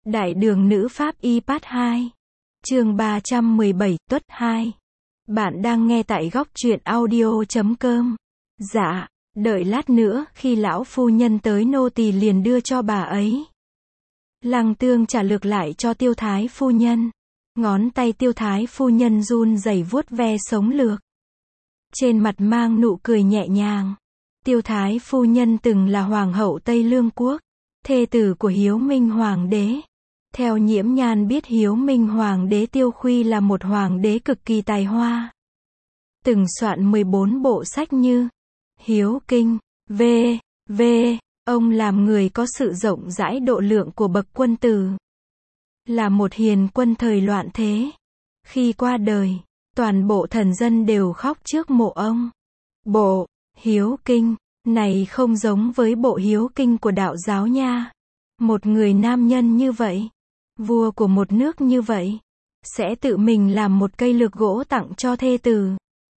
Đại đường nữ pháp y part 2. Chương 317, tuất 2. Bạn đang nghe tại góc truyện audio.com. Dạ, đợi lát nữa, khi lão phu nhân tới nô tỳ liền đưa cho bà ấy. Lăng Tương trả lược lại cho Tiêu Thái phu nhân. Ngón tay Tiêu Thái phu nhân run rẩy vuốt ve sống lược. Trên mặt mang nụ cười nhẹ nhàng. Tiêu Thái phu nhân từng là hoàng hậu Tây Lương quốc, thê tử của Hiếu Minh hoàng đế. Theo Nhiễm Nhan biết, Hiếu Minh hoàng đế Tiêu Khuy là một hoàng đế cực kỳ tài hoa. Từng soạn 14 bộ sách như Hiếu Kinh, v.v. Ông làm người có sự rộng rãi độ lượng của bậc quân tử. Là một hiền quân thời loạn thế. Khi qua đời, toàn bộ thần dân đều khóc trước mộ ông. Bộ Hiếu Kinh này không giống với bộ Hiếu Kinh của đạo giáo nha. Một người nam nhân như vậy, vua của một nước như vậy, sẽ tự mình làm một cây lược gỗ tặng cho thê tử.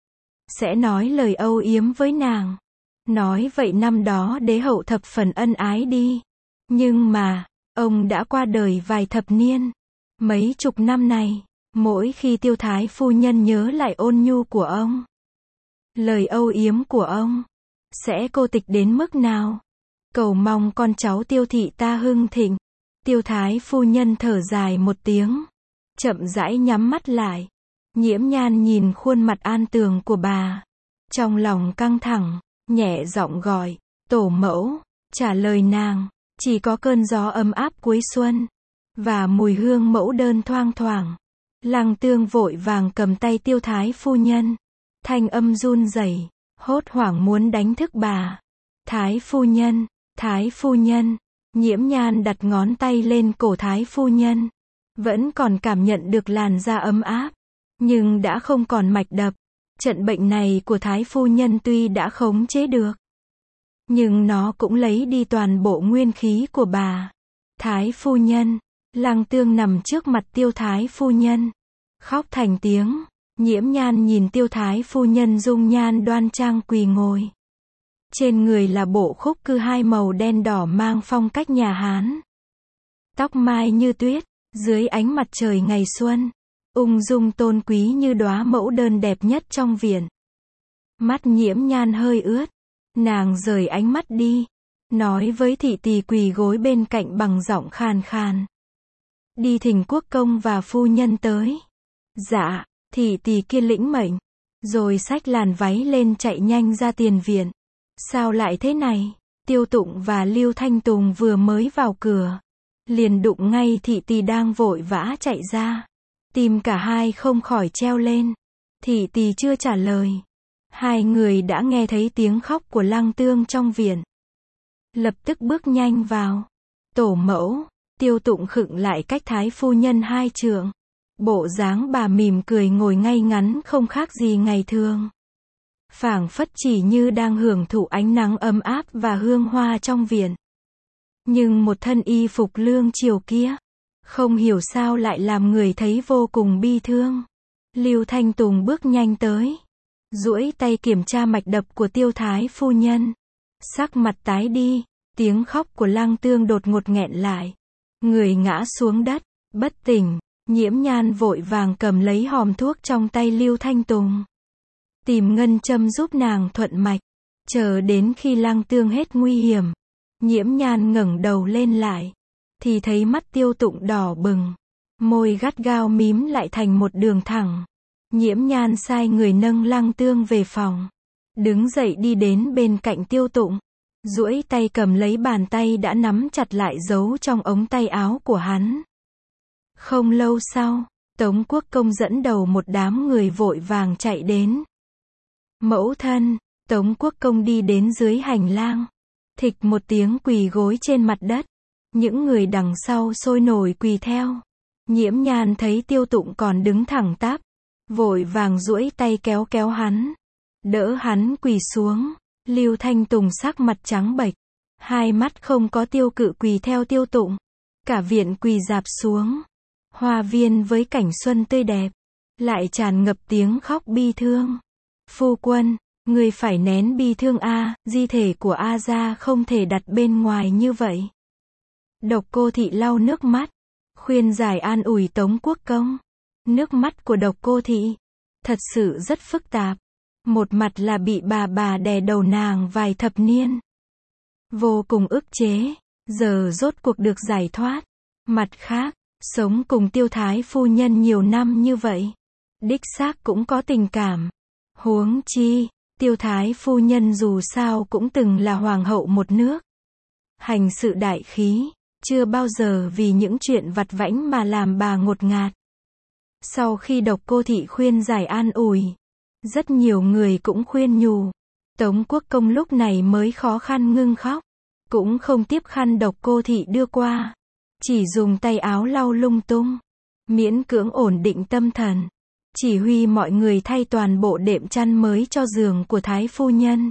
Sẽ nói lời âu yếm với nàng. Nói vậy năm đó đế hậu thập phần ân ái đi. Nhưng mà, ông đã qua đời vài thập niên. Mấy chục năm này, mỗi khi Tiêu Thái phu nhân nhớ lại ôn nhu của ông, lời âu yếm của ông, sẽ cô tịch đến mức nào? Cầu mong con cháu Tiêu thị ta hưng thịnh. Tiêu Thái phu nhân thở dài một tiếng, chậm rãi nhắm mắt lại. Nhiễm Nhan nhìn khuôn mặt an tường của bà, trong lòng căng thẳng, nhẹ giọng gọi, tổ mẫu. Trả lời nàng, chỉ có cơn gió ấm áp cuối xuân, và mùi hương mẫu đơn thoang thoảng. Lăng Tương vội vàng cầm tay Tiêu Thái phu nhân, thanh âm run rẩy, hốt hoảng muốn đánh thức bà. Thái phu nhân, Thái phu nhân. Nhiễm Nhan đặt ngón tay lên cổ Thái phu nhân, vẫn còn cảm nhận được làn da ấm áp, nhưng đã không còn mạch đập. Trận bệnh này của Thái phu nhân tuy đã khống chế được, nhưng nó cũng lấy đi toàn bộ nguyên khí của bà. Thái phu nhân. Lăng Tương nằm trước mặt Tiêu Thái phu nhân, khóc thành tiếng. Nhiễm Nhan nhìn Tiêu Thái phu nhân dung nhan đoan trang quỳ ngồi. Trên người là bộ khúc cư hai màu đen đỏ mang phong cách nhà Hán. Tóc mai như tuyết, dưới ánh mặt trời ngày xuân, ung dung tôn quý như đóa mẫu đơn đẹp nhất trong viện. Mắt Nhiễm Nhan hơi ướt, nàng rời ánh mắt đi, nói với thị tỳ quỳ gối bên cạnh bằng giọng khàn khàn. Đi thỉnh quốc công và phu nhân tới. Dạ, thị tỳ kia lĩnh mệnh, rồi xách làn váy lên chạy nhanh ra tiền viện. Sao lại thế này? Tiêu Tụng và Lưu Thanh Tùng vừa mới vào cửa, liền đụng ngay thị tỳ đang vội vã chạy ra. Tim cả hai không khỏi treo lên. Thị tỳ chưa trả lời, hai người đã nghe thấy tiếng khóc của Lăng Tương trong viện. Lập tức bước nhanh vào. Tổ mẫu. Tiêu Tụng khựng lại cách Thái phu nhân 2 trượng. Bộ dáng bà mỉm cười ngồi ngay ngắn không khác gì ngày thường, phảng phất chỉ như đang hưởng thụ ánh nắng ấm áp và hương hoa trong viện. Nhưng một thân y phục lương triều kia, không hiểu sao lại làm người thấy vô cùng bi thương. Lưu Thanh Tùng bước nhanh tới, duỗi tay kiểm tra mạch đập của Tiêu Thái phu nhân. Sắc mặt tái đi, tiếng khóc của Lăng Tương đột ngột nghẹn lại. Người ngã xuống đất, bất tỉnh. Nhiễm Nhan vội vàng cầm lấy hòm thuốc trong tay Lưu Thanh Tùng, tìm ngân châm giúp nàng thuận mạch. Chờ đến khi Lăng Tương hết nguy hiểm, Nhiễm Nhan ngẩng đầu lên lại, thì thấy mắt Tiêu Tụng đỏ bừng, môi gắt gao mím lại thành một đường thẳng. Nhiễm Nhan sai người nâng Lăng Tương về phòng, đứng dậy đi đến bên cạnh Tiêu Tụng, duỗi tay cầm lấy bàn tay đã nắm chặt lại giấu trong ống tay áo của hắn. Không lâu sau, Tống Quốc Công dẫn đầu một đám người vội vàng chạy đến. Mẫu thân. Tống Quốc Công đi đến dưới hành lang, thịch một tiếng quỳ gối trên mặt đất. Những người đằng sau sôi nổi quỳ theo. Nhiễm Nhan thấy Tiêu Tụng còn đứng thẳng tắp, vội vàng duỗi tay kéo kéo hắn, đỡ hắn quỳ xuống. Lưu Thanh Tùng sắc mặt trắng bệch, hai mắt không có tiêu cự quỳ theo Tiêu Tụng. Cả viện quỳ rạp xuống. Hoa viên với cảnh xuân tươi đẹp, lại tràn ngập tiếng khóc bi thương. Phu quân, người phải nén bi thương a, di thể của A gia không thể đặt bên ngoài như vậy. Độc Cô Thị lau nước mắt, khuyên giải an ủi Tống Quốc Công. Nước mắt của Độc Cô Thị thật sự rất phức tạp. Một mặt là bị bà đè đầu nàng vài thập niên, vô cùng ức chế, giờ rốt cuộc được giải thoát. Mặt khác, sống cùng Tiêu Thái phu nhân nhiều năm như vậy, đích xác cũng có tình cảm. Huống chi, Tiêu Thái phu nhân dù sao cũng từng là hoàng hậu một nước. Hành sự đại khí, chưa bao giờ vì những chuyện vặt vãnh mà làm bà ngột ngạt. Sau khi Độc Cô Thị khuyên giải an ủi, rất nhiều người cũng khuyên nhủ, Tống Quốc Công lúc này mới khó khăn ngưng khóc, cũng không tiếp khăn Độc Cô Thị đưa qua, chỉ dùng tay áo lau lung tung, miễn cưỡng ổn định tâm thần, chỉ huy mọi người thay toàn bộ đệm chăn mới cho giường của Thái phu nhân.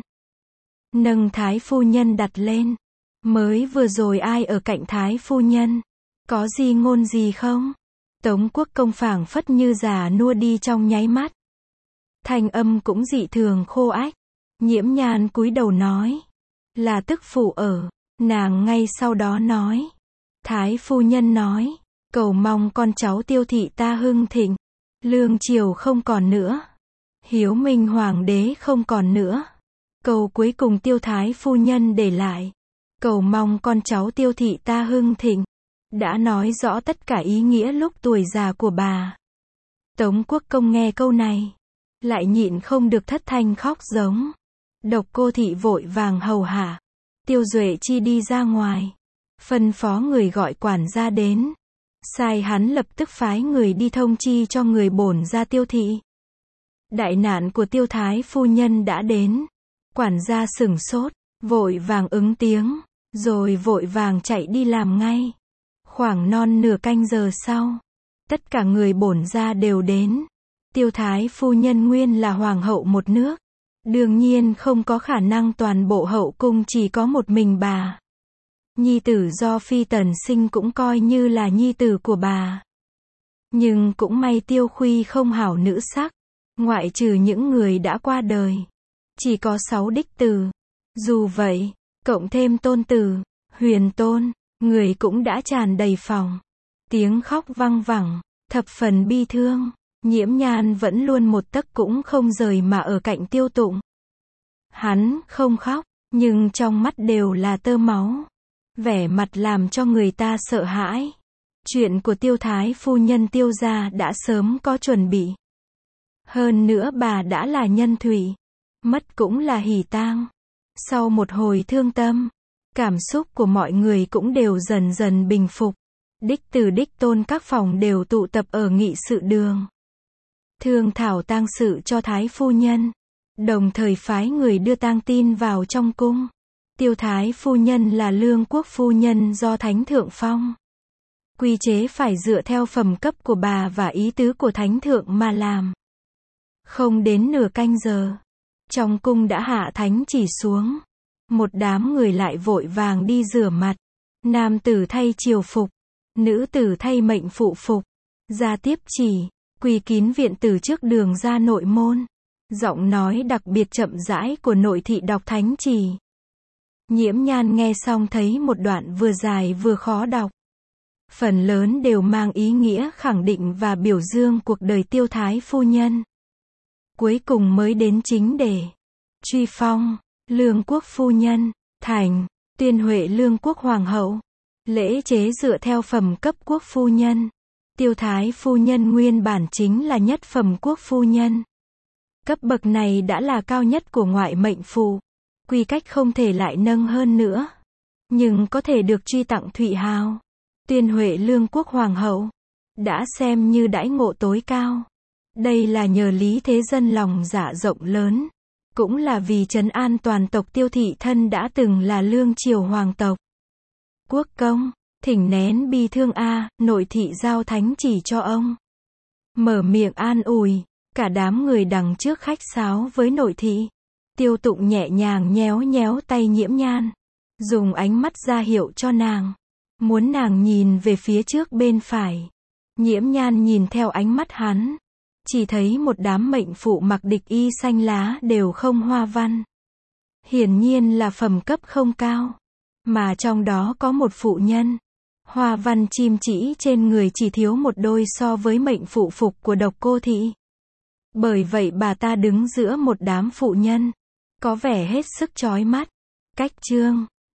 Nâng Thái phu nhân đặt lên. Mới vừa rồi ai ở cạnh Thái phu nhân? Có gì ngôn gì không? Tống Quốc Công phảng phất như già nua đi trong nháy mắt. Thanh âm cũng dị thường khô ách. Nhiễm Nhan cúi đầu nói, là tức phụ ở. Nàng ngay sau đó nói, Thái phu nhân nói, cầu mong con cháu Tiêu thị ta hưng thịnh, lương triều không còn nữa, hiếu minh hoàng đế không còn nữa. Câu cuối cùng Tiêu Thái phu nhân để lại, cầu mong con cháu Tiêu thị ta hưng thịnh, đã nói rõ tất cả ý nghĩa lúc tuổi già của bà. Tống Quốc Công nghe câu này, lại nhịn không được thất thanh khóc giống. Độc Cô Thị vội vàng hầu hạ Tiêu Duệ Chi đi ra ngoài, phân phó người gọi quản gia đến, sai hắn lập tức phái người đi thông chi cho người bổn gia Tiêu thị. Đại nạn của Tiêu Thái phu nhân đã đến. Quản gia sửng sốt, vội vàng ứng tiếng, rồi vội vàng chạy đi làm ngay. Khoảng non nửa canh giờ sau, tất cả người bổn gia đều đến. Tiêu Thái phu nhân nguyên là hoàng hậu một nước, đương nhiên không có khả năng toàn bộ hậu cung chỉ có một mình bà. Nhi tử do Phi Tần sinh cũng coi như là nhi tử của bà. Nhưng cũng may Tiêu Khuy không hảo nữ sắc, ngoại trừ những người đã qua đời, chỉ có 6 đích tử. Dù vậy, cộng thêm tôn tử, Huyền Tôn, người cũng đã tràn đầy phòng. Tiếng khóc vang vẳng, thập phần bi thương. Nhiễm Nhan vẫn luôn một tấc cũng không rời mà ở cạnh Tiêu Tụng. Hắn không khóc, nhưng trong mắt đều là tơ máu, vẻ mặt làm cho người ta sợ hãi. Chuyện của Tiêu Thái phu nhân Tiêu gia đã sớm có chuẩn bị. Hơn nữa bà đã là nhân thủy, mất cũng là hỉ tang. Sau một hồi thương tâm, cảm xúc của mọi người cũng đều dần dần bình phục. Đích từ đích tôn các phòng đều tụ tập ở nghị sự đường, thương thảo tang sự cho Thái phu nhân, đồng thời phái người đưa tang tin vào trong cung. Tiêu Thái phu nhân là lương quốc phu nhân do Thánh Thượng phong. Quy chế phải dựa theo phẩm cấp của bà và ý tứ của Thánh Thượng mà làm. Không đến nửa canh giờ, trong cung đã hạ thánh chỉ xuống. Một đám người lại vội vàng đi rửa mặt. Nam tử thay triều phục, nữ tử thay mệnh phụ phục, ra tiếp chỉ, quỳ kín viện tử trước đường ra nội môn. Giọng nói đặc biệt chậm rãi của nội thị đọc thánh chỉ. Nhiễm Nhan nghe xong thấy một đoạn vừa dài vừa khó đọc. Phần lớn đều mang ý nghĩa khẳng định và biểu dương cuộc đời Tiêu Thái phu nhân. Cuối cùng mới đến chính đề. Truy phong, lương quốc phu nhân, thành, tuyên huệ lương quốc hoàng hậu. Lễ chế dựa theo phẩm cấp quốc phu nhân. Tiêu Thái phu nhân nguyên bản chính là nhất phẩm quốc phu nhân. Cấp bậc này đã là cao nhất của ngoại mệnh phụ. Quy cách không thể lại nâng hơn nữa. Nhưng có thể được truy tặng thụy hào. Tuyên huệ lương quốc hoàng hậu đã xem như đãi ngộ tối cao. Đây là nhờ Lý Thế Dân lòng dạ rộng lớn, cũng là vì trấn an toàn tộc Tiêu thị thân đã từng là lương triều hoàng tộc. Quốc công, thỉnh nén bi thương nội thị giao thánh chỉ cho ông. Mở miệng an ủi, cả đám người đằng trước khách sáo với nội thị. Tiêu Tụng nhẹ nhàng nhéo nhéo tay Nhiễm Nhan, dùng ánh mắt ra hiệu cho nàng, muốn nàng nhìn về phía trước bên phải. Nhiễm Nhan nhìn theo ánh mắt hắn, chỉ thấy một đám mệnh phụ mặc địch y xanh lá đều không hoa văn. Hiển nhiên là phẩm cấp không cao, mà trong đó có một phụ nhân, Hoa văn chim chỉ trên người chỉ thiếu một đôi so với mệnh phụ phục của Độc Cô Thị. Bởi vậy bà ta đứng giữa một đám phụ nhân, có vẻ hết sức chói mắt. Cách chương